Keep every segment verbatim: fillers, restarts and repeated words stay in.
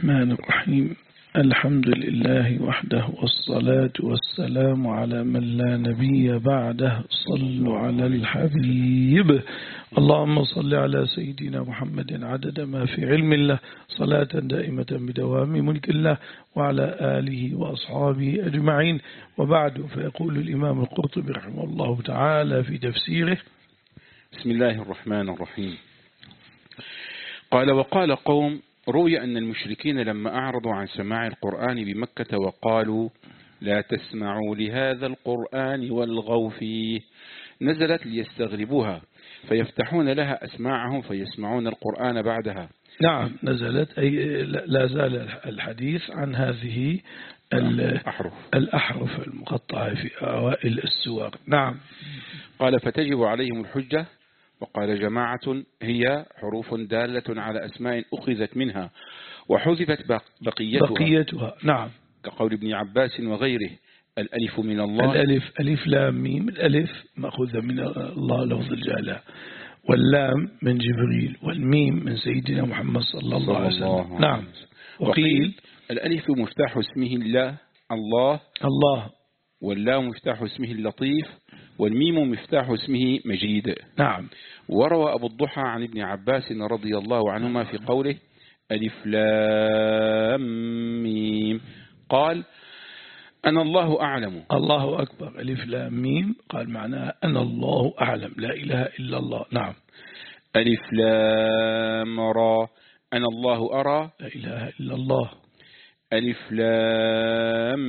الرحمن الرحيم. الحمد لله وحده والصلاة والسلام على من لا نبي بعده. صلوا على الحبيب. اللهم صل على سيدنا محمد عدد ما في علم الله صلاة دائمة بدوام ملك الله وعلى آله وأصحابه أجمعين. وبعد، فيقول الإمام القرطبي رحمه الله تعالى في تفسيره: بسم الله الرحمن الرحيم. قال: وقال قوم: روي أن المشركين لما أعرضوا عن سماع القرآن بمكة وقالوا لا تسمعوا لهذا القرآن والغوا فيه، نزلت ليستغربوها فيفتحون لها أسماعهم فيسمعون القرآن بعدها. نعم، نزلت أي لا زال الحديث عن هذه الأحرف, الأحرف المقطعة في أوائل السور. نعم. قال: فتجب عليهم الحجة. وقال جماعة: هي حروف دالة على أسماء أخذت منها وحذفت بقيتها, بقيتها. نعم، كقول ابن عباس وغيره: الألف من الله. الألف ألف لام ميم. الألف مأخوذة من الله لفظ الجلالة، واللام من جبريل، والميم من سيدنا محمد صلى الله عليه وسلم. نعم. وقيل الألف مفتاح اسمه الله الله الله، واللام مفتاح اسمه اللطيف، والميم مفتاح اسمه مجيد. نعم. وروى أبو الضحى عن ابن عباس رضي الله عنهما في قوله ألف لام ميم قال: أنا الله أعلم. الله أكبر. ألف لام ميم قال معناها أنا الله أعلم، لا إله إلا الله. نعم. ألف لام را أنا الله أرى، لا إله إلا الله. ألف لام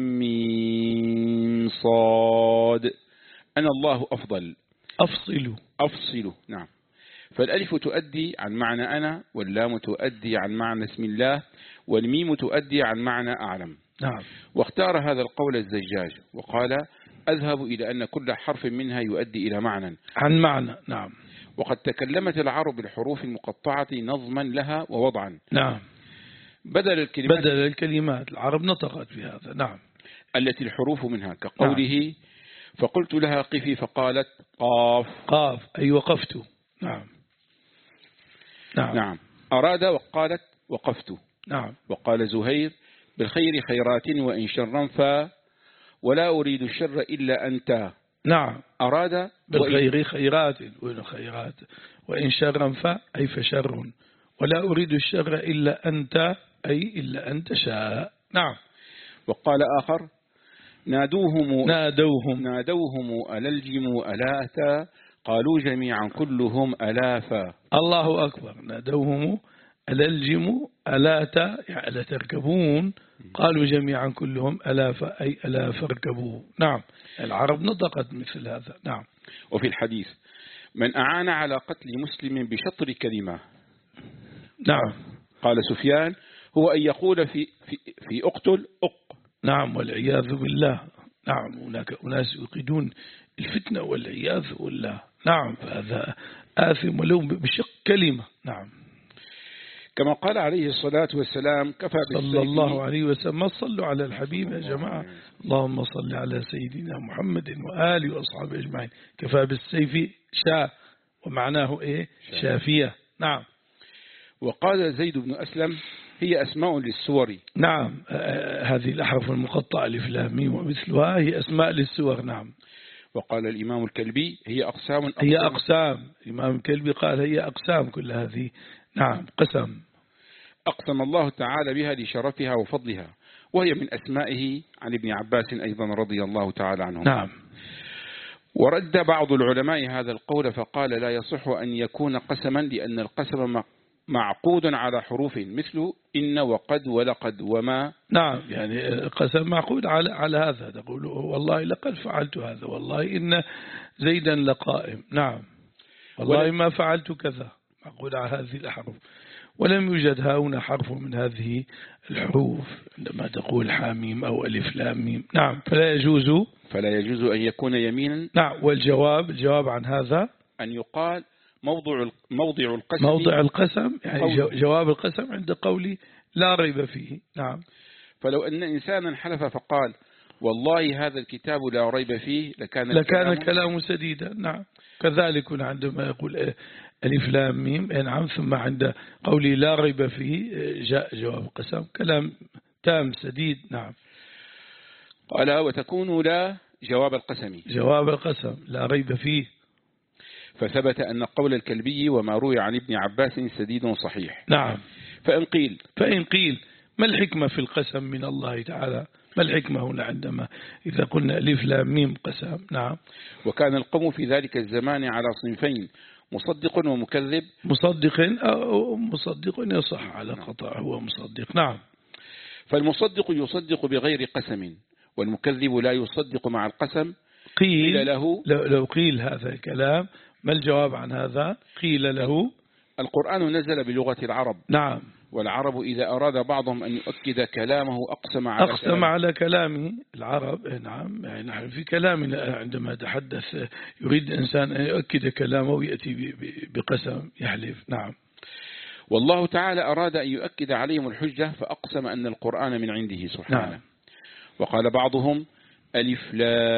ميم صاد أنا الله أفضل. أفصل أفصل. نعم. فالألف تؤدي عن معنى أنا، واللام تؤدي عن معنى اسم الله، والميم تؤدي عن معنى أعلم. نعم. واختار هذا القول الزجاج وقال: أذهب إلى أن كل حرف منها يؤدي إلى معنى عن معنى. نعم. وقد تكلمت العرب بالحروف المقطعة نظما لها ووضعا. نعم. بدل الكلمات بدل الكلمات العرب نطقت في هذا. نعم. التي الحروف منها كقوله: نعم. فقلت لها قفي فقالت قاف. قاف أي وقفت. نعم. نعم. نعم. أراد وقالت وقفت. نعم. وقال زهير: بالخير خيرات وإن شرا فا ولا أريد الشر إلا أنت. نعم. أراد بالخير خيرات وإن خيرات وإن شرا فا أي فشر، ولا أريد الشر إلا أنت أي إلا أنت شاء. نعم. وقال آخر: نادوهم نادوهم نادوهم أللجم ألاتا قالوا جميعا كلهم ألافا. الله أكبر. نادوهم أللجم ألاتا يعني ألا تركبون، قالوا جميعا كلهم ألافا أي ألاف اركبوه. نعم. العرب نطقت مثل هذا. نعم. وفي الحديث: من أعان على قتل مسلم بشطر كلمة. نعم. قال سفيان: هو أن يقول في, في, في أقتل أق. نعم، والعياذ بالله. نعم. هناك أناس يقيدون الفتنة والعياذ بالله. نعم. فهذا آثم ولو بشق كلمة. نعم. كما قال عليه الصلاة والسلام: كفى بالسيف. صلى الله عليه وسلم. صلوا على الحبيب يا جماعة. اللهم صل على سيدنا محمد وآله وأصحابه أجمعين. كفى بالسيف شاء، ومعناه إيه؟ شافية. نعم. وقال زيد بن أسلم: هي أسماء للسور. نعم. هذه الأحرف المقطعة ألف لام ميم ومثلها هي أسماء للسور. نعم. وقال الإمام الكلبي: هي أقسام أقسام. هي أقسام. الإمام الكلبي قال هي أقسام كل هذه. نعم. قسم أقسم الله تعالى بها لشرفها وفضلها، وهي من أسمائه عن ابن عباس أيضا رضي الله تعالى عنه. نعم. ورد بعض العلماء هذا القول فقال: لا يصح أن يكون قسما، لأن القسم معقود على حروف مثل إن وقد ولقد وما. نعم. يعني قسم معقود على على هذا. تقول والله لقد فعلت هذا، والله إن زيدا لقائم. نعم. والله ما فعلت كذا. معقود على هذه الأحرف. ولم يوجد هنا حرف من هذه الحروف عندما تقول حاميم أو ألف لام ميم. نعم. فلا يجوز فلا يجوز أن يكون يمينا. نعم. والجواب الجواب عن هذا أن يقال موضع موضع القسم موضع القسم يعني قول. جواب القسم عند قولي لا ريب فيه. نعم. فلو أن إنسانا حلف فقال: والله هذا الكتاب لا ريب فيه، لكان لكان الكلام سديدا. نعم. كذلك عندما يقول ألف لام ميم نعم. ثم عند قولي لا ريب فيه جاء جواب القسم، كلام تام سديد. نعم. قال وتكون لا جواب القسم، جواب القسم لا ريب فيه. فثبت أن قول الكلبي وما روي عن ابن عباس سديد صحيح. نعم. فإن قيل فإن قيل ما الحكمة في القسم من الله تعالى؟ ما الحكمة هنا عندما إذا قلنا ألف لام ميم قسم؟ نعم. وكان القوم في ذلك الزمان على صنفين، مصدق ومكذب. مصدق أو مصدق يصح على قطع، هو مصدق. نعم. فالمصدق يصدق بغير قسم، والمكذب لا يصدق مع القسم. قيل, قيل له لو قيل هذا الكلام ما الجواب عن هذا؟ قيل له القرآن نزل بلغة العرب. نعم. والعرب إذا أراد بعضهم أن يؤكد كلامه أقسم على أقسم كلام. على كلامه العرب. نعم. يعني نحن في كلامنا عندما تحدث يريد إنسان أن يؤكد كلامه ويأتي بقسم يحلف. نعم. والله تعالى أراد أن يؤكد عليهم الحجة فأقسم أن القرآن من عنده سبحانه. نعم. وقال بعضهم ألف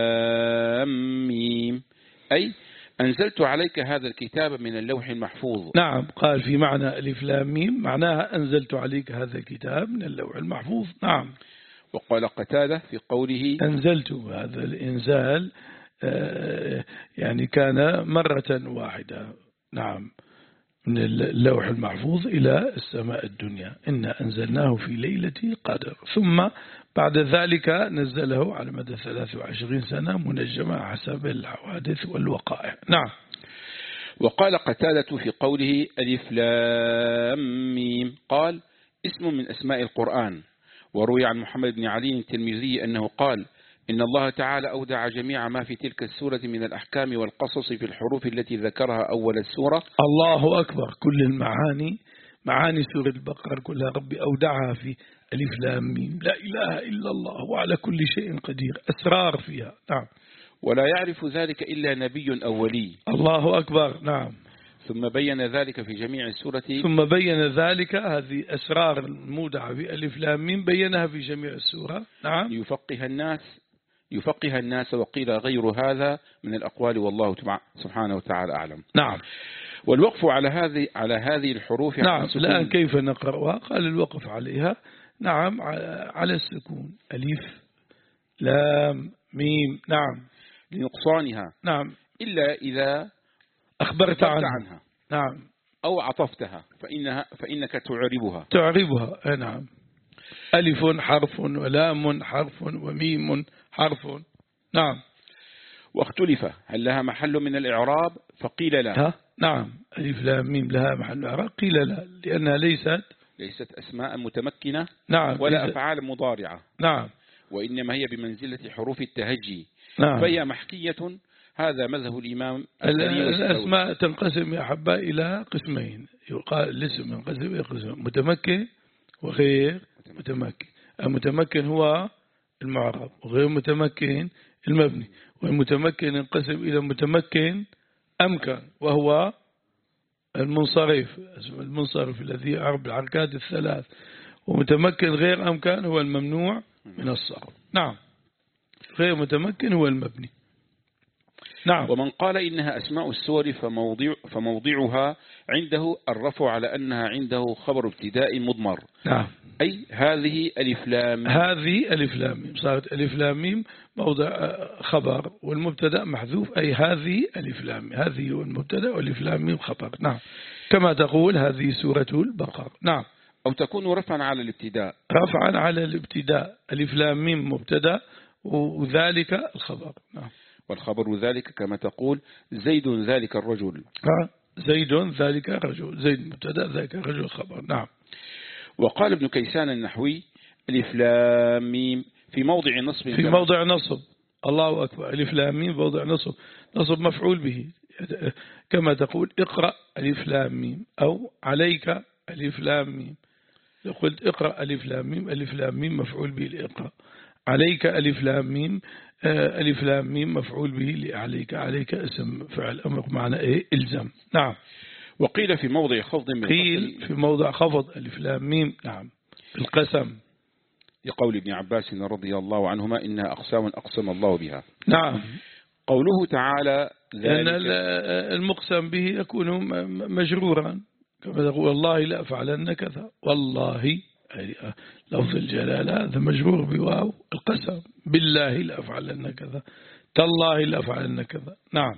لام ميم، أي أنزلت عليك هذا الكتاب من اللوح المحفوظ. نعم. قال في معنى ألف لام ميم معناها أنزلت عليك هذا الكتاب من اللوح المحفوظ. نعم. وقال قتادة في قوله أنزلت، هذا الإنزال يعني كان مرة واحدة. نعم. من اللوح المحفوظ إلى السماء الدنيا، إنا أنزلناه في ليلة قدر، ثم بعد ذلك نزله على مدى ثلاث وعشرين سنة منجمة حسب الحوادث والوقائع. نعم. وقال قتادة في قوله ألف لام ميم قال اسم من أسماء القرآن. وروي عن محمد بن علي الترمذي أنه قال إن الله تعالى أودع جميع ما في تلك السورة من الأحكام والقصص في الحروف التي ذكرها أول السورة. الله أكبر. كل المعاني، معاني سورة البقرة كلها ربي أودعها في ألف لام ميم. لا إله إلا الله وعلى كل شيء قدير، أسرار فيها. نعم. ولا يعرف ذلك إلا نبي أو ولي. الله أكبر. نعم. ثم بين ذلك في جميع السورة. ثم بين ذلك هذه أسرار المودعة في ألف لام ميم بينها في جميع السورة. نعم. يفقه الناس يفقه الناس وقيل غير هذا من الأقوال والله سبحانه وتعالى أعلم. نعم. والوقف على هذه على هذه الحروف. نعم. الآن كيف نقرأها؟ قال الوقف عليها نعم على السكون، ألف لام ميم. نعم. لنقصانها. نعم. إلا إذا أخبرت عنها. عنها. نعم. أو عطفتها فإنها فإنك تعربها. تعربها. نعم. ألف حرف ولام حرف وميم حرف. نعم. واختلف هل لها محل من الإعراب فقيل لا. ها؟ نعم. ألف لام ميم لها محل إعراب، قيل لا لأنها ليست ليست أسماء متمكنة. نعم. ولا أفعال مضارعة. نعم. وإنما هي بمنزلة حروف التهجي. نعم. فهي محكية. هذا مذهب الإمام. الأسماء تنقسم يا حبا إلى قسمين، يقال الاسم ينقسم إلى قسمين، متمكن وغير متمكن. المتمكن هو المعرب وغير متمكن المبني. والمتمكن ينقسم إلى متمكن أمكن وهو المنصرف، المنصرف الذي يعرب بالحركات الثلاث. ومتمكن غير أمكن هو الممنوع من الصرف. نعم. غير متمكن هو المبني. نعم. ومن قال إنها أسماء السور فموضع فموضعها عنده الرفع على أنها عنده خبر ابتداء مضمر. نعم. أي هذه ألف لام. هذه ألف لام ميم، صارت ألف لام ميم موضع خبر والمبتدا محذوف، أي هذه ألف لام ميم. هذه هو المبتدا والألف لام ميم خبر. نعم. كما تقول هذه سورة البقرة. نعم. أو تكون رفعا على الابتداء. رفعا على الابتداء، ألف لام ميم مبتدا وذلك الخبر. نعم. والخبر ذلك كما تقول زيد ذلك الرجل. زيد ذلك الرجل، زيد مبتدا ذلك الرجل خبر. نعم. وقال ابن كيسان النحوي ألف لام ميم في موضع نصب. في موضع نصب. الله أكبر. ألف لام ميم موضع نصب، نصب مفعول به. كما تقول اقرأ ألف لام ميم أو عليك ألف لام ميم. لو قلت اقرأ ألف لام ميم، ألف لام ميم مفعول به لإقرأ. عليك ألف لام ميم، ألف لام ميم مفعول به لعليك. عليك اسم فعل أمر معنى إيه؟ إلزم. نعم. وقيل في موضع خفض من قيل في موضع خفض ألف لام ميم. نعم. القسم لقول ابن عباس رضي الله عنهما إنها أقسام أقسم الله بها. نعم. قوله تعالى لأن المقسم به يكون مجرورا كما تقول والله لا أفعلن كذا، والله لفظ الجلالة هذا مجرور بواو القسم، بالله لا أفعلن كذا، تالله لا أفعلن كذا. نعم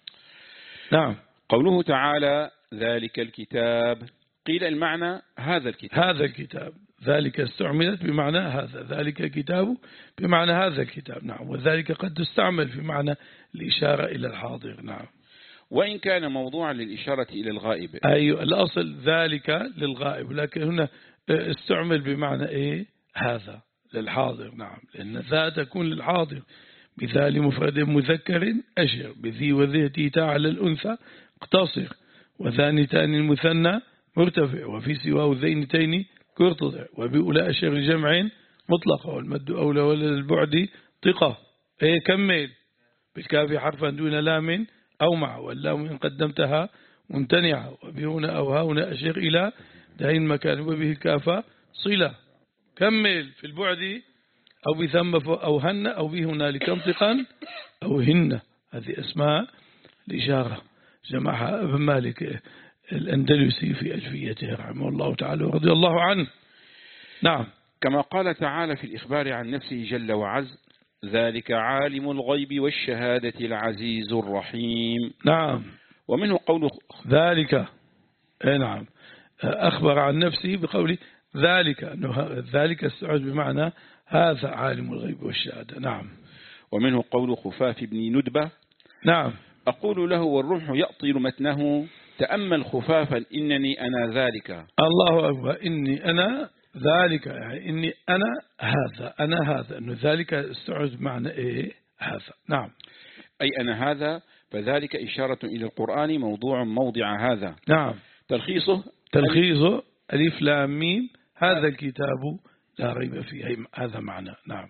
نعم. قوله تعالى ذلك الكتاب، قيل المعنى هذا الكتاب، هذا الكتاب، ذلك استعملت بمعنى هذا، ذلك الكتاب بمعنى هذا الكتاب. نعم. وذلك قد تستعمل في معنى الإشارة إلى الحاضر. نعم. وإن كان موضوعا للإشارة إلى الغائب. أيوة، الأصل ذلك للغائب، لكن هنا استعمل بمعنى إيه هذا للحاضر. نعم. لأن ذا تكون للحاضر، بذا لمفرد مذكر أشر، بذي وذي تيتا على الأنثى اقتصر، وذان تاني المثنى مرتفع، وفي سواه ذينتين كرتضع، وبأولى أشر جمع مطلقة، والمد أولى ولا البعد ثقة. إيه كمل بالكاف حرفا دون لام أو مع، واللام إن قدمتها ممتنعة، وبهنا أو هنا أشر إلى دهين مكان، وبه الكاف صلة. كمل في البعد أو بثم أو هن أو به هنالك انطقا أو هن، هذه أسماء الإشارة جمعها ابن مالك الأندلسي في ألفيته رحمه الله تعالى ورضي الله عنه. نعم. كما قال تعالى في الإخبار عن نفسه جل وعز ذلك عالم الغيب والشهادة العزيز الرحيم. نعم. ومنه قوله ذلك، نعم، أخبر عن نفسه بقوله ذلك، أنه ذلك استعد بمعنى هذا عالم الغيب والشهادة. نعم. ومنه قول خفاف بن ندبة نعم أقول له والروح يأطير متنه تأمل خفافا إنني أنا ذلك. الله أكبر. إني أنا ذلك، يعني إني أنا هذا، أنا هذا، أنه ذلك استعد بمعنى إيه هذا. نعم. أي أنا هذا، فذلك إشارة إلى القرآن موضوع موضع هذا. نعم. تلخيصه تلخيصه ألف لام ميم هذا الكتاب لا ريب فيه، هذا معنى. نعم.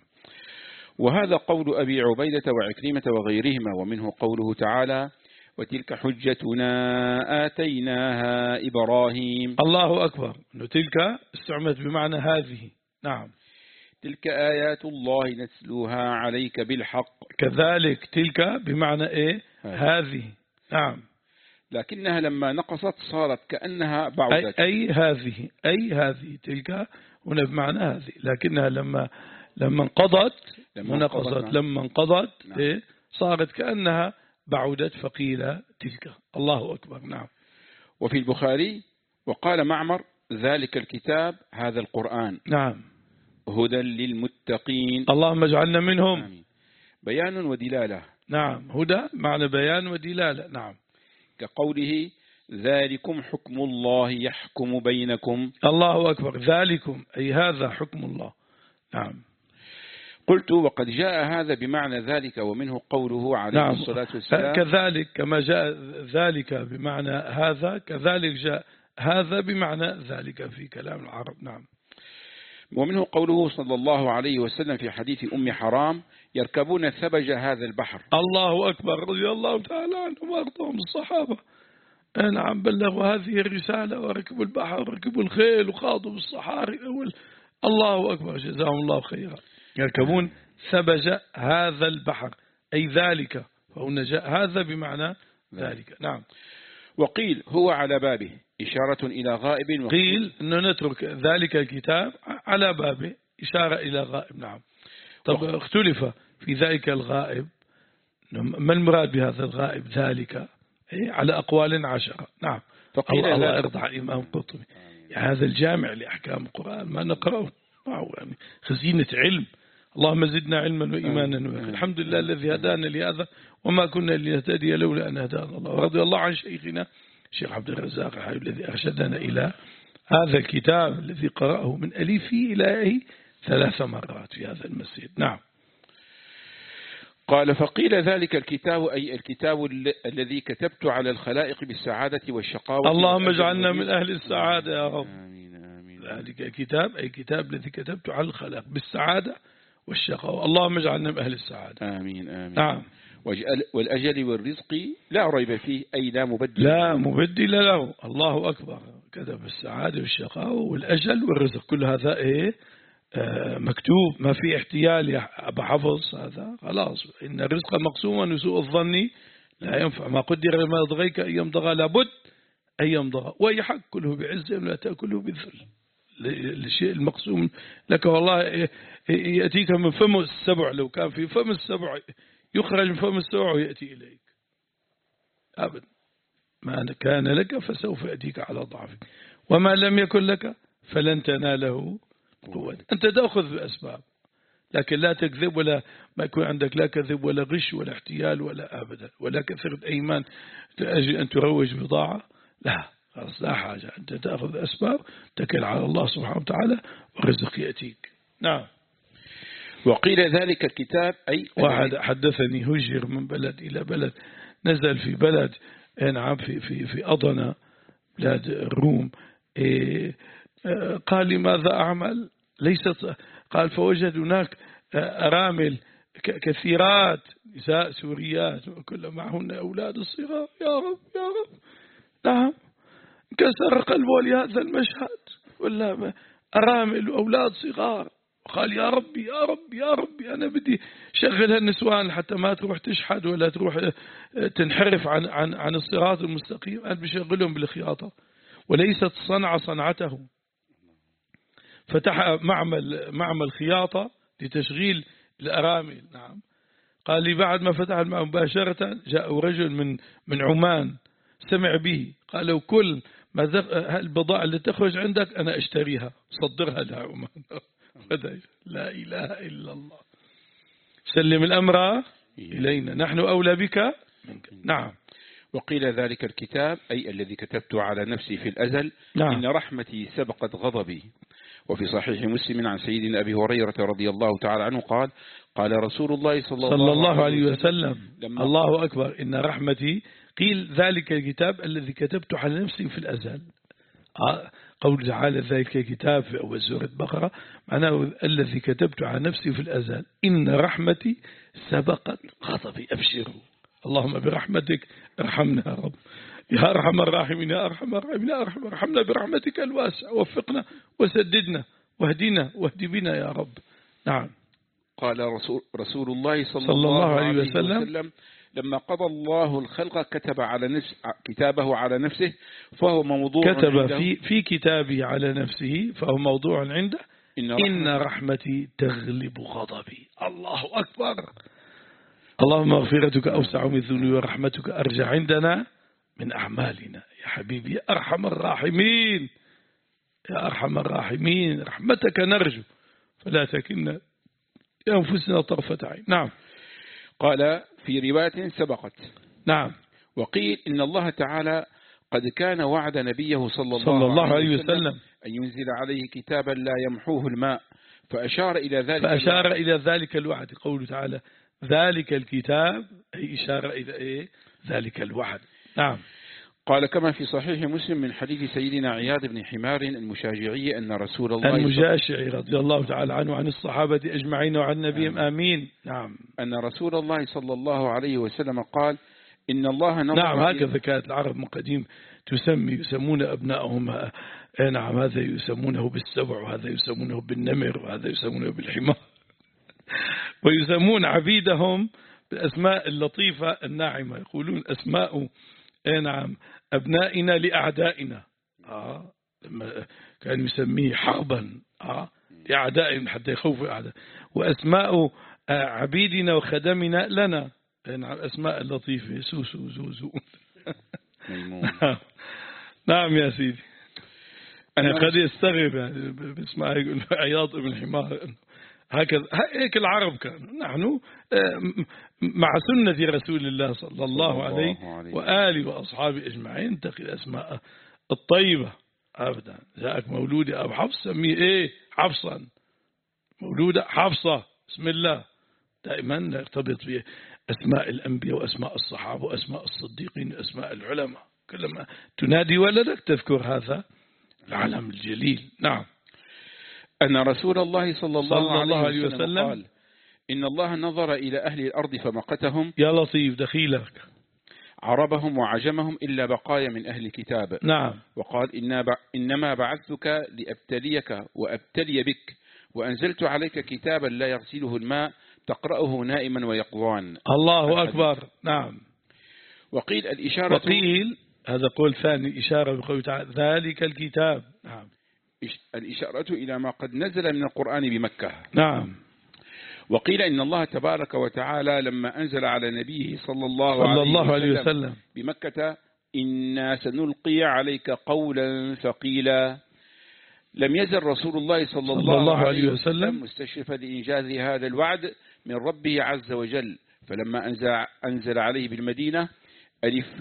وهذا قول أبي عبيدة وعكرمة وغيرهما. ومنه قوله تعالى وتلك حجتنا آتيناها إبراهيم. الله أكبر. أنه تلك استعملت بمعنى هذه. نعم. تلك آيات الله نتلوها عليك بالحق. كذلك تلك بمعنى إيه هذه. نعم. لكنها لما نقصت صارت كأنها بعدت. أي, أي هذه، أي هذه تلك هنا بمعنى هذه، لكنها لما لما انقضت ونقصت، لما انقضت نعم. إيه صارت كأنها بعدت فقيل تلك. الله أكبر. نعم. وفي البخاري وقال معمر ذلك الكتاب هذا القرآن. نعم. هدى للمتقين. اللهم اجعلنا منهم. آمين. بيان ودلالة. نعم. هدى معنى بيان ودلالة. نعم. كقوله ذلكم حكم الله يحكم بينكم. الله أكبر. ذلكم أي هذا حكم الله. نعم. قلت وقد جاء هذا بمعنى ذلك، ومنه قوله عليه نعم. الصلاة والسلام كذلك كما جاء ذلك بمعنى هذا، كذلك جاء هذا بمعنى ذلك في كلام العرب. نعم. ومنه قوله صلى الله عليه وسلم في حديث أم حرام يركبون ثبج هذا البحر. الله أكبر. رضي الله تعالى عنهم وأرضاهم الصحابة. نعم. بلغوا هذه الرسالة وركبوا البحر وركبوا الخيل وخاضوا بالصحاري. الله أكبر. جزاهم الله خيرا. يركبون ثبج هذا البحر أي ذلك، فهنا جاء هذا بمعنى ذلك. نعم. وقيل هو على بابه إشارة إلى غائب. قيل أنه نترك ذلك الكتاب على بابه إشارة إلى غائب. نعم. طب اختلف في ذلك الغائب، ما المراد بهذا الغائب ذلك على أقوال عشرة. نعم. فقيل الله يرضى إمام قطبي يعني هذا الجامع لأحكام القرآن ما نقرأه يعني خزينة علم. اللهم زدنا علما وإيمانا. الحمد لله الذي هدانا لهذا وما كنا لنهتدي لولا أن هدانا الله. رضي الله عن شيخنا الشيخ عبد الرزاق الحبيب الذي أرشدنا إلى هذا الكتاب الذي قرأه من ألفه إلى يائه ثلاث مرات في هذا المسجد. نعم. قال فقيل ذلك الكتاب أي الكتاب الذي كتبت على الخلائق بالسعادة والشقاوة. اللهم اجعلنا من أهل السعادة يا رب. آمين آمين. ذلك الكتاب أي كتاب الذي كتبت على الخلائق بالسعادة والشقاوة. اللهم اجعلنا من أهل السعادة. آمين آمين. نعم. والأجل والرزق لا ريب فيه أي لا مبدل. لا مبدل له. الله أكبر. كتب السعادة والشقاوة والأجل والرزق كل هذا إيه مكتوب ما في احتيال يا أبا حفظ هذا خلاص. إن الرزق مقسوما وسوء الظن لا ينفع، ما قدر ما يضغيك أن يمضغى لابد أن يمضغى، ويحق كله بعزة ولا تأكله بالذل. الشيء المقسوم لك والله يأتيك من فم السبع، لو كان في فم السبع يخرج من فم السبع ويأتي إليك أبدا. ما كان لك فسوف يأتيك على ضعفك، وما لم يكن لك فلن تناله قوة. أنت تأخذ بأسباب، لكن لا تكذب، ولا ما يكون عندك لا كذب ولا غش ولا احتيال ولا أبدا ولا كثرة أيمان تأجل أن تروج بضاعة، لا خلاص لا حاجة. أنت تأخذ أسباب، تكل على الله سبحانه وتعالى والرزق يأتيك. نعم. وقيل ذلك الكتاب أي واحد حدثني هجر من بلد إلى بلد، نزل في بلد نعم في في في أضنا بلاد الروم. إيه قال لي ماذا أعمل؟ ليست قال فوجد هناك أرامل كثيرات نساء سوريات وكل معهن أولاد الصغار. يا رب يا رب، نعم انكسر قلبه لهذا المشهد، ولا أرامل وأولاد صغار. قال يا ربي يا ربي يا ربي، أنا بدي شغل هالنسوان حتى ما تروح تشحد ولا تروح تنحرف عن عن عن الصراط المستقيم. أنا بشغلهم بالخياطة، وليست صنعة صنعته. فتح معمل معمل خياطة لتشغيل الأرامل. نعم. قال لي بعد ما فتح المعمل مباشرة جاء رجل من من عمان سمع به، قال له كل ما البضائع اللي تخرج عندك أنا أشتريها صدرها لعمان. لا إله إلا الله. سلم الأمر إلينا، نحن أولى بك منك. نعم. وقيل ذلك الكتاب أي الذي كتبت على نفسي في الأزل. نعم. إن رحمتي سبقت غضبي. وفي صحيح مسلم عن سيدنا أبي هريرة رضي الله تعالى عنه قال قال رسول الله صلى, صلى الله, الله عليه وسلم الله أكبر إن رحمتي. قيل ذلك الكتاب الذي كتبت على نفسي في الأزل. قول تعالى ذلك الكتاب في أول سورة بقرة معناه الذي كتبت على نفسي في الأزل إن رحمتي سبقت غضبي. أبشروا اللهم برحمتك ارحمنا يا رب، يا أرحم الراحمين يا أرحم الراحمين يا أرحم، ارحمنا برحمتك الواسعة، وفقنا وسددنا واهدنا واهد بنا يا رب. نعم. قال رسول, رسول الله صلى, صلى الله عليه وسلم, وسلم لما قضى الله الخلق كتب على نفس كتابه على نفسه فهو موضوع كتب عنده في في كتابه على نفسه فهو موضوع عنده إن, إن رحمتي تغلب غضبي. الله أكبر. اللهم مغفرتك أوسع من ذنوبي ورحمتك أرجع عندنا من أعمالنا. يا حبيبي يا أرحم الراحمين يا أرحم الراحمين، رحمتك نرجو فلا تكلنا لأنفسنا طرفة عين. نعم. قال في رواية سبقت. نعم. وقيل إن الله تعالى قد كان وعد نبيه صلى الله, صلى الله عليه وسلم, وسلم أن ينزل عليه كتابا لا يمحوه الماء، فأشار إلى ذلك فأشار الوعد. إلى ذلك الوعد. قوله تعالى ذلك الكتاب أي إشارة إلى إيه؟ ذلك الوعد. نعم. قال كما في صحيح مسلم من حديث سيدنا عياض بن حمار المشاجعي أن رسول الله المجاشعي رضي الله تعالى عنه عن الصحابة أجمعين وعن نبيهم آمين. نعم. أن رسول الله صلى الله عليه وسلم قال إن الله نظر. نعم. هكذا كانت العرب من قديم تسمي يسمون أبنائهم. نعم. هذا يسمونه بالسبع وهذا يسمونه بالنمر وهذا يسمونه بالحمار، ويسمون عبيدهم بالأسماء اللطيفة الناعمة. يقولون أسماء نعم أبنائنا لأعدائنا. آه. لما كان يسميه حربا آه. لأعدائهم حتى يخوفوا أعداء. وأسماء عبيدنا وخدمنا لنا نعم أسماء اللطيفة سوسو زوزو. نعم يا سيدي. أنا قد يستغرب يعني بسمع عياض بن حمار هكذا. هيك العرب كانوا. نحن مع سنة رسول الله صلى الله عليه وآله وأصحابه أجمعين تقي الأسماء الطيبة أبدا. جاءك مولود أبو حفص سميه إيه حفصا، مولودة حفصة بسم الله. دائما نرتبط بأسماء الأنبياء وأسماء الصحابة وأسماء الصديقين وأسماء العلماء. كلما تنادي ولدك تذكر هذا العلم الجليل. نعم. أن رسول الله صلى الله, صلى الله عليه وسلم, وسلم قال إن الله نظر إلى أهل الأرض فمقتهم. يا لطيف دخيلك. عربهم وعجمهم إلا بقايا من أهل الكتاب. نعم. وقال إن إنما بعثتك لأبتليك وأبتلي بك وأنزلت عليك كتابا لا يغسله الماء تقرأه نائما ويقظان. الله أكبر. نعم. وقيل الإشارة وقيل هذا قول ثاني إشارة بقوله تعالى ذلك الكتاب. نعم. الإشارة إلى ما قد نزل من القرآن بمكة. نعم. وقيل إن الله تبارك وتعالى لما أنزل على نبيه صلى الله, صلى عليه, الله وسلم عليه وسلم بمكة إنا سنلقي عليك قولا ثقيلا، لم يزل رسول الله صلى, صلى الله, الله عليه وسلم مستشرفا لإنجاز هذا الوعد من ربه عز وجل. فلما أنزل, أنزل عليه بالمدينة ألف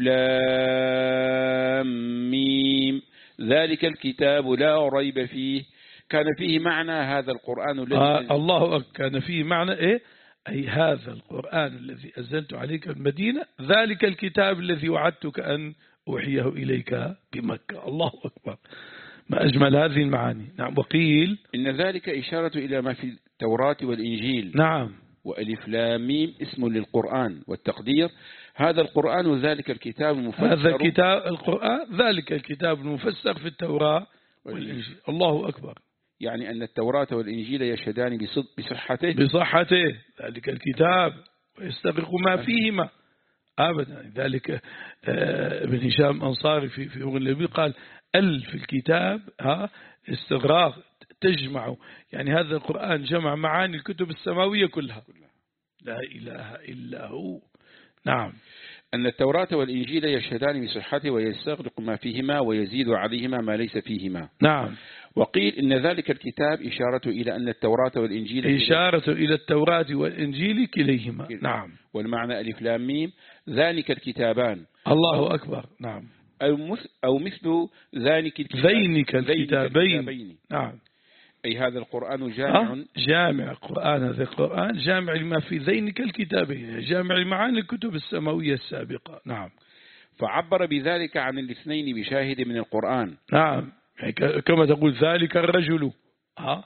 لام ميم ذلك الكتاب لا ريب فيه، كان فيه معنى هذا القرآن الذي آه الله أكبر. كان فيه معنى إيه؟ أي هذا القرآن الذي أنزلت عليك المدينة ذلك الكتاب الذي وعدتك أن أوحيه إليك بمكة. الله أكبر، ما أجمل هذه المعاني. نعم. وقيل إن ذلك إشارة إلى ما في التوراة والإنجيل. نعم. وألف لام ميم اسم للقرآن، والتقدير هذا القرآن ذلك الكتاب المفسر. هذا الكتاب القرآن ذلك الكتاب المفسر في التوراة والإنجيل. الله أكبر. يعني أن التوراة والإنجيل يشهدان بصحته بصحته ذلك الكتاب ويستغرق ما فيهما أبدا. ذلك ابن هشام أنصاري في في النبي قال ال في الكتاب ها استغراق تجمع، يعني هذا القرآن جمع معاني الكتب السماوية كلها. لا إله إلا هو. نعم. أن التوراة والإنجيل يشهدان بصحته ويستغرق ما فيهما ويزيد عليهما ما ليس فيهما. نعم. وقيل إن ذلك الكتاب إشارة إلى أن التوراة والإنجيل إشارة إلى التوراة والإنجيل كليهما. نعم. والمعنى ألف لام ميم ذلك الكتابان. الله أكبر. نعم. أو مثل ذلك ذينك الكتابين. نعم. أي هذا القرآن جامع أه؟ جامع القرآن، هذا القرآن جامع لما في ذينك الكتابين، جامع لمعاني الكتب السماوية السابقة. نعم. فعبر بذلك عن الاثنين بشاهد من القرآن. نعم. كما تقول ذلك الرجل أه؟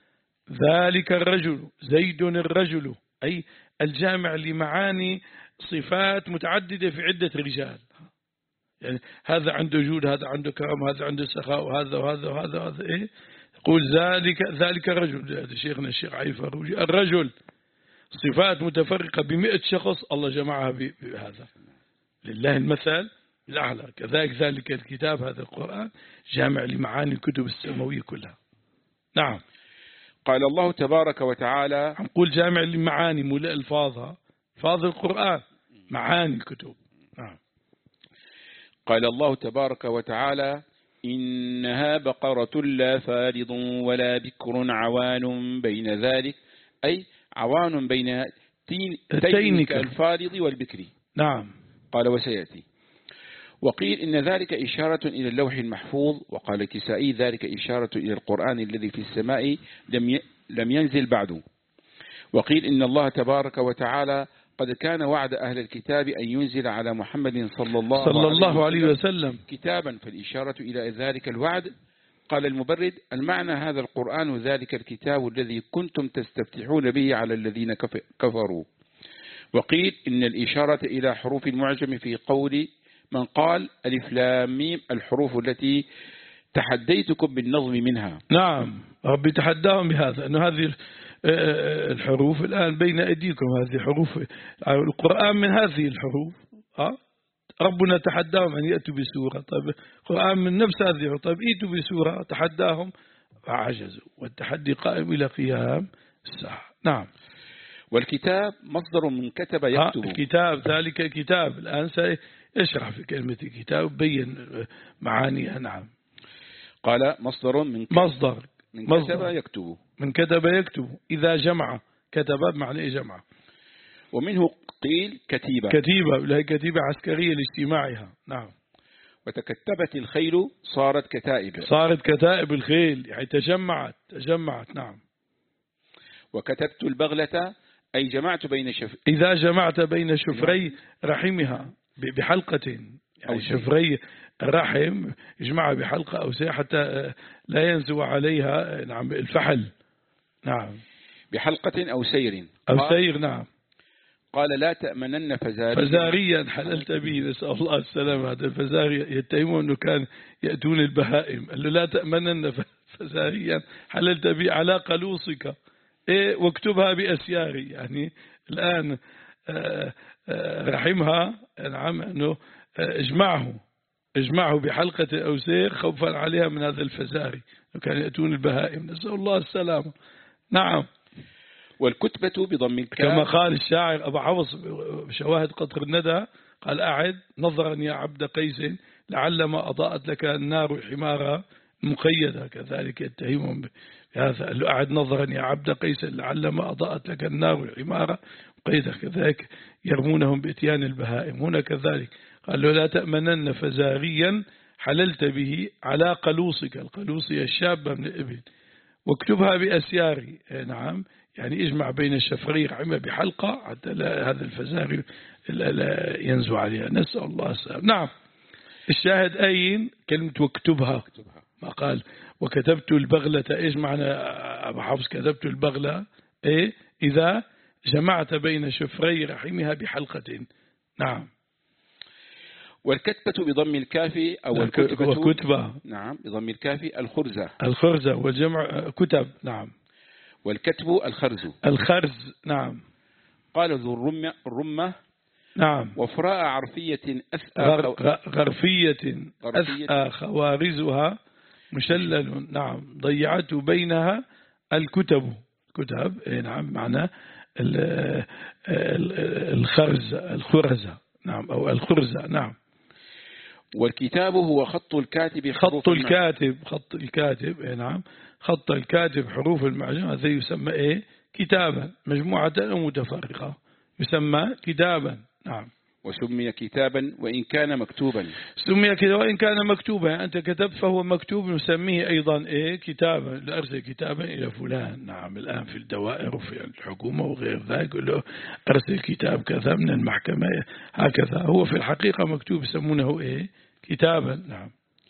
ذلك الرجل زيد الرجل، أي الجامع لمعاني صفات متعددة في عدة رجال. يعني هذا عنده جود، هذا عنده كرم، هذا عنده سخاء، وهذا وهذا وهذا, وهذا إيه؟ يقول ذلك ذلك الرجل. هذا شيخنا الشيخ علي الفاروجي الرجل صفات متفرقة بمئة شخص الله جمعها بهذا، لله المثل الأعلى. كذلك ذلك الكتاب هذا القرآن جامع لمعاني الكتب السماوية كلها. نعم. قال الله تبارك وتعالى نقول جامع لمعاني مو ألفاظها، ألفاظ القرآن معاني الكتب. نعم. قال الله تبارك وتعالى إنها بقرة لا فارض ولا بكر عوان بين ذلك، أي عوان بين تينك الفارض والبكر. نعم. قال وسيأتي. وقيل إن ذلك إشارة إلى اللوح المحفوظ. وقال الكسائي ذلك إشارة إلى القرآن الذي في السماء لم لم ينزل بعد. وقيل إن الله تبارك وتعالى قد كان وعد أهل الكتاب أن ينزل على محمد صلى الله, صلى الله عليه وسلم, وسلم كتابا، فالإشارة إلى ذلك الوعد. قال المبرد المعنى هذا القرآن ذلك الكتاب الذي كنتم تستفتحون به على الذين كفروا. وقيل إن الإشارة إلى حروف المعجم في قول من قال ألف لام ميم الحروف التي تحديتكم بالنظم منها. نعم. ربي تحداهم بهذا، أن هذه الحروف الآن بين أيديكم، هذه حروف القرآن من هذه الحروف. أه؟ ربنا تحداهم أن يأتوا بسورة. طيب القرآن من نفس هذه، طيب ائتوا بسورة، تحداهم فعجزوا، والتحدي قائم إلى قيام الساعة. نعم. والكتاب مصدر من كتب يكتب. آه الكتاب ذلك الكتاب الآن سيشرح في كلمة الكتاب بين معانيها. نعم. قال مصدر من كتب مصدر من كتب مصدر يكتب من كتب يكتب إذا جمع كتب بمعنى جمع. ومنه قيل كتيبة كتيبة اللي هي كتيبة عسكرية لاجتماعها. نعم. وتكتبت الخيل صارت كتائب. صارت كتائب الخيل يعني تجمعت تجمعت. نعم. وكتبت البغلة أي جمعت بين شف... إذا جمعت بين شفري رحمها بحلقة، يعني شفري الرحم يجمعها بحلقة أو سي حتى لا ينزو عليها. نعم. الفحل. نعم. بحلقة أو سير أو سير. نعم. قال لا تأمنن فزاريا فزاريا حللت به، نسأل الله السلامة. هذا الفزاري يتهمون أنه كان يأتون البهائم، قال له لا تأمنن فزاريا حللت بي على قلوصك إيه واكتبها بأسياري. يعني الآن آآ آآ رحمها نعم أنه اجمعه اجمعه بحلقة أوسير خوفا عليها من هذا الفزاري وكان يأتون البهائم نسأل الله السلامة. نعم. والكتبة بضم الكاف كما قال الشاعر أبو حفص بشواهد قطر الندى قال أعد نظرا يا عبد قيس لعلما أضاءت لك النار حمارا مقيدة. كذلك يتهمهم بهذا قال له أعد نظرا يا عبد قيس لعلما أضاءت لك النار حمارا مقيدة. كذلك يرمونهم بإتيان البهائم. هنا كذلك قال له لا تأمنن فزاريا حللت به على قلوصك. القلوصية الشابة من الإبل واكتبها بأسياري. نعم يعني اجمع بين الشفري رحمه بحلقة حتى لا هذا الفزاري لا ينزو عليها نسأل الله السلام. نعم. الشاهد أين كلمة واكتبها ما قال وكتبت البغلة. إيش معنى أبو حفص كتبت البغلة إيه إذا جمعت بين شفري رحمها بحلقة. نعم. والكتبة بضم الكاف أو الكتبة وكتبة نعم بضم الكاف الخرزة. الخرزة والجمع كتب. نعم. والكتب الخرز. الخرز. نعم. قال ذو الرمة الرمة نعم. وفراء عرفية أسأى غر غرفية أسأى خوارزها مشلل. نعم. ضيعت بينها الكتب كتب. نعم معنى الخرز الخرزة. نعم أو الخرزة. نعم. والكتاب هو خط الكاتب خط الكاتب خط الكاتب. نعم خط الكاتب حروف المعجم هذا يسمى إيه كتابا مجموعة أو متفرقة يسمى كتابا. نعم. وسمي كتابا وإن كان مكتوبا. سمي كتابا وإن كان مكتوبا. أنت كتبت فهو مكتوب نسميه أيضا إيه كتابا. لأرسل كتابا إلى فلان. نعم الآن في الدوائر وفي الحكومة وغير ذلك له أرسل كتاب كذا من المحكمة هكذا. هو في الحقيقة مكتوب يسمونه إيه كتابا. نعم.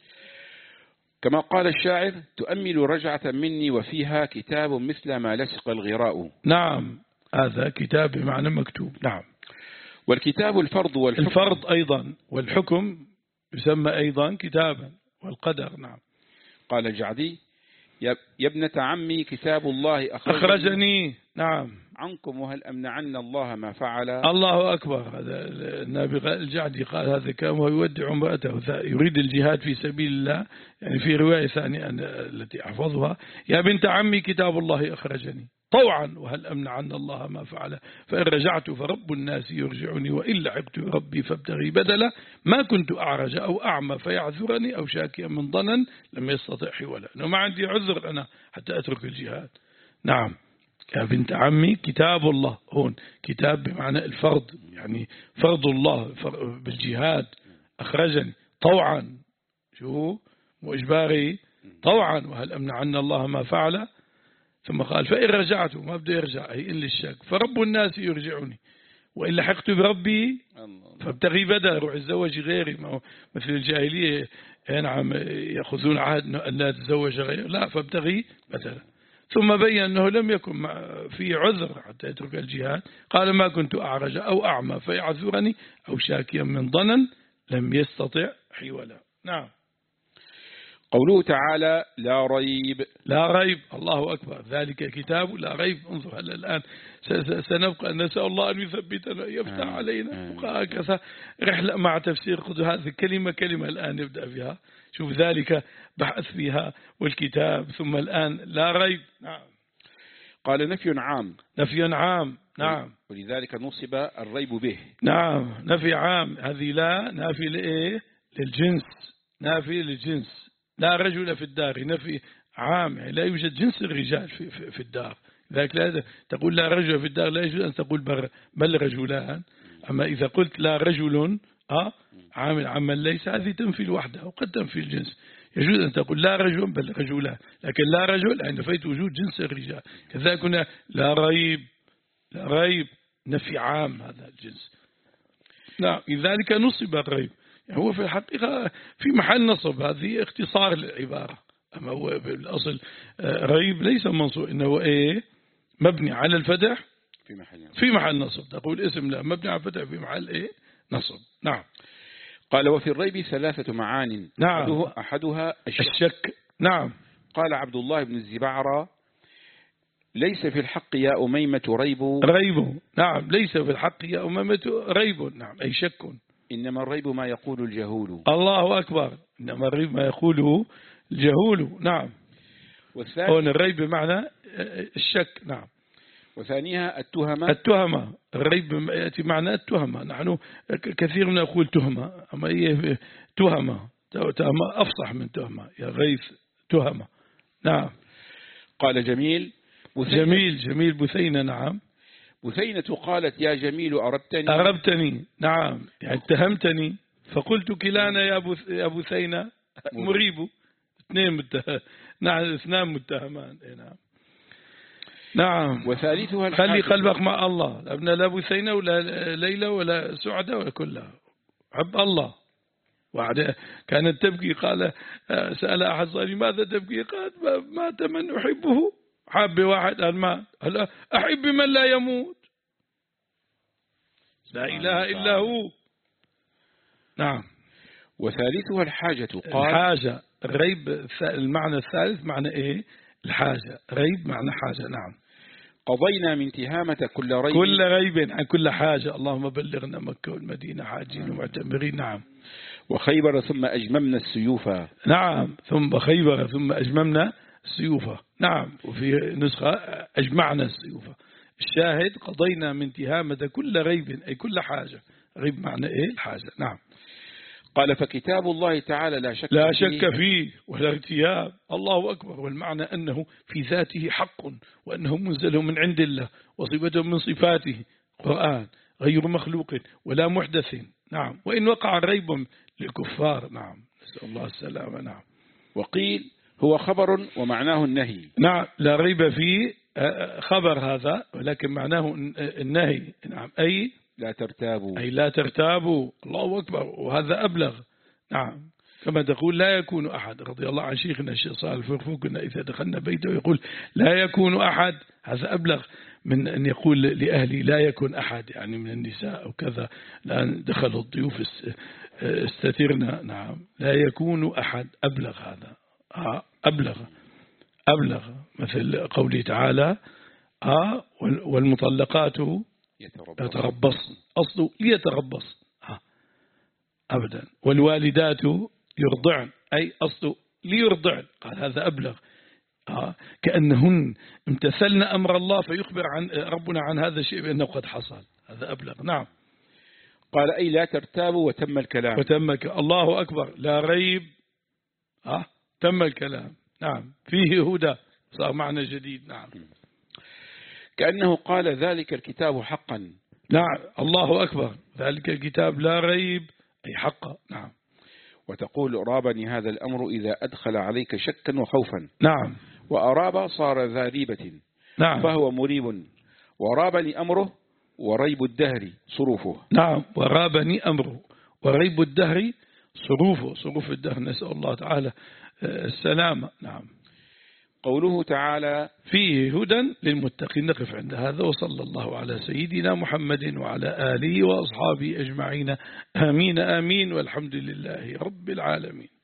كما قال الشاعر تؤمل رجعة مني وفيها كتاب مثل ما لصق الغراء. نعم هذا كتاب بمعنى مكتوب. نعم. والكتاب الفرض والحكم. الفرض أيضا والحكم يسمى أيضا كتابا والقدر. نعم. قال الجعدي يا ابنة عمي كتاب الله أخرجني, أخرجني. نعم. عنكم وهل أمنعن الله ما فعل. الله أكبر. هذا النبي الجعدي قال هذا كان وهو يودع امرأته يريد الجهاد في سبيل الله. يعني في رواية ثانية التي أحفظها يا بنت عمي كتاب الله أخرجني طوعا وهل أمنعن الله ما فعل فإن رجعت فرب الناس يرجعني وإن لحقت ربي فابتغي بدلا ما كنت أعرج أو أعمى فيعذرني أو شاكيا من ضنن لم يستطع حولا. أنا ما عندي عذر أنا حتى أترك الجهاد. نعم. يا بنت عمي كتاب الله. هون كتاب بمعنى الفرض يعني فرض الله بالجهاد أخرجني طوعا شو وإجباري طوعا وهل أمنعن الله ما فعل. ثم قال فإن رجعت ما بده يرجع هي إلا الشك فرب الناس يرجعني وإن لحقت بربي فابتغي بدل روح الزوج غيري. ما مثل الجاهلية نعم يأخذون عهد أن لا تزوج غير لا فابتغي بدلا. ثم بين أنه لم يكن في عذر حتى يترك الجهاد. قال ما كنت أعرج أو أعمى فيعذرني أو شاكيا من ضنن لم يستطع حولا. نعم. قوله تعالى لا ريب. لا ريب. الله أكبر. ذلك كتاب لا ريب. انظر هلا الآن سنبقى نسأل الله أن يثبتنا يفتح علينا وهكذا رحلة مع تفسير قدر هذه كلمة كلمة الآن نبدأ فيها. شوف ذلك بحث فيها والكتاب ثم الآن لا ريب. نعم. قال نفي عام. نفي عام. نعم. ولذلك نصب الريب به. نعم نفي عام. هذه لا نافي لإيه للجنس نافي للجنس. لا رجل في الدار نفي عام يعني لا يوجد جنس الرجال في, في, في الدار. ذلك لا تقول لا رجل في الدار لا يجوز أن تقول بل رجلان. أما إذا قلت لا رجل أه عامل عمل ليس هذه تنفي لوحدها وقد تنفي الجنس. يجوز أن تقول لا رجل بل رجلان لكن لا رجل عند فيت وجود جنس الرجال. كذلك هنا لا ريب لا ريب نفي عام هذا الجنس. نعم لذلك نصب الريب. يعني هو في الحقيقة في محل نصب هذه اختصار للعبارة. أما هو بالأصل ريب ليس منصوب إنه إيه مبني على الفتح في محل نصب. في محل نصب. تقول اسم لا مبني على الفتح في محل إيه نصب. نعم. قال وفي الريب ثلاثة معان. نعم. أحدها الشك. الشك. نعم. قال عبد الله بن الزبعرة ليس في الحق يا أميمة ريب ريب نعم، ليس في الحق يا أميمة ريب نعم، أي شك. إنما الريب ما يقول الجهول. الله أكبر، إنما الريب ما يقوله الجهول نعم. هون الريب بمعنى الشك نعم. وثانيها التهمة. التهمة الريب يأتي معنى التهمة. نحن كثير من نقول تهمة، أما هي تهمة تهمة أفصح من تهمة، يا غيث تهمة نعم. قال جميل جميل جميل بثينة نعم. بثينة قالت يا جميل أربتني أربتني نعم، يعني اتهمتني فقلت كلانا يا بث يا بثينة مريب. اثنين متهم نعم، اثنان متهمان نعم نعم. وثالثها خلي قلبك مع الله، ابن لا بثينة ولا ليلى ولا سعدة ولا كلها، حب الله. وعد كانت تبكي، قال سأل أحد صالح ماذا تبكي؟ قالت مات من أحبه. حب واحد قال ما هلا أحب من لا يموت، لا إله إلا هو نعم. وثالثها الحاجة. قال الحاجة الريب المعنى الثالث معنى إيه؟ الحاجة. ريب معنى حاجة نعم. قضينا من تهامة كل ريب كل ريب عن كل حاجة. اللهم بلغنا مكة والمدينة حاجين ومعتمرين نعم. وخيبر ثم أجممنا السيوف. نعم، ثم خيبر ثم أجممنا السيوف نعم. وفي نسخة أجمعنا السيوف. الشاهد قضينا من تهامة كل ريب أي كل حاجة. ريب معنى إيه؟ الحاجة نعم. قال فكتاب الله تعالى لا شك لا شك فيه ولا ارتياب. الله أكبر. والمعنى أنه في ذاته حق، وأنه منزل من عند الله، وصفته من صفاته. قرآن غير مخلوق ولا محدث نعم. وإن وقع ريب للكفار نعم، نسأل الله السلامة نعم. وقيل هو خبر ومعناه النهي نعم، لا ريب فيه خبر هذا، ولكن معناه النهي نعم، أي لا ترتابوا أي لا ترتابوا. الله أكبر. وهذا أبلغ نعم. كما تقول لا يكون أحد. رضي الله عن شيخنا الشيخ صالح الفرفوق كنا إذا دخلنا بيته يقول لا يكون أحد، هذا أبلغ من أن يقول لأهلي لا يكون أحد، يعني من النساء أو كذا، لأن دخلوا الضيوف استترنا نعم. لا يكون أحد أبلغ. هذا أبلغ أبلغ مثل قوله تعالى آه والمطلقات يتربصن، أصله ليتربص أبدا. والوالدات يرضعن أي أصله ليرضعن، قال هذا أبلغ. آه كأنهن امتثلن أمر الله، فيخبر عن ربنا عن هذا الشيء بأنه قد حصل. هذا أبلغ نعم. قال أي لا ترتابوا وتم الكلام. وتم الكلام. الله أكبر. لا ريب آه تم الكلام نعم. فيه هدى، صار معنى جديد نعم. كأنه قال ذلك الكتاب حقا. نعم الله أكبر. ذلك الكتاب لا ريب أي حقا نعم. وتقول رابني هذا الأمر إذا أدخل عليك شكا وخوفا. نعم. وأراب صار ذا ريبة نعم. فهو مريب. ورابني أمره وريب الدهر صروفه. نعم. ورابني أمره وريب الدهر صروفه. صروف الدهر نسأل الله تعالى السلامة نعم. قوله تعالى فيه هدى للمتقين. نقف عند هذا، وصلى الله على سيدنا محمد وعلى آله وأصحابه أجمعين. آمين آمين، والحمد لله رب العالمين.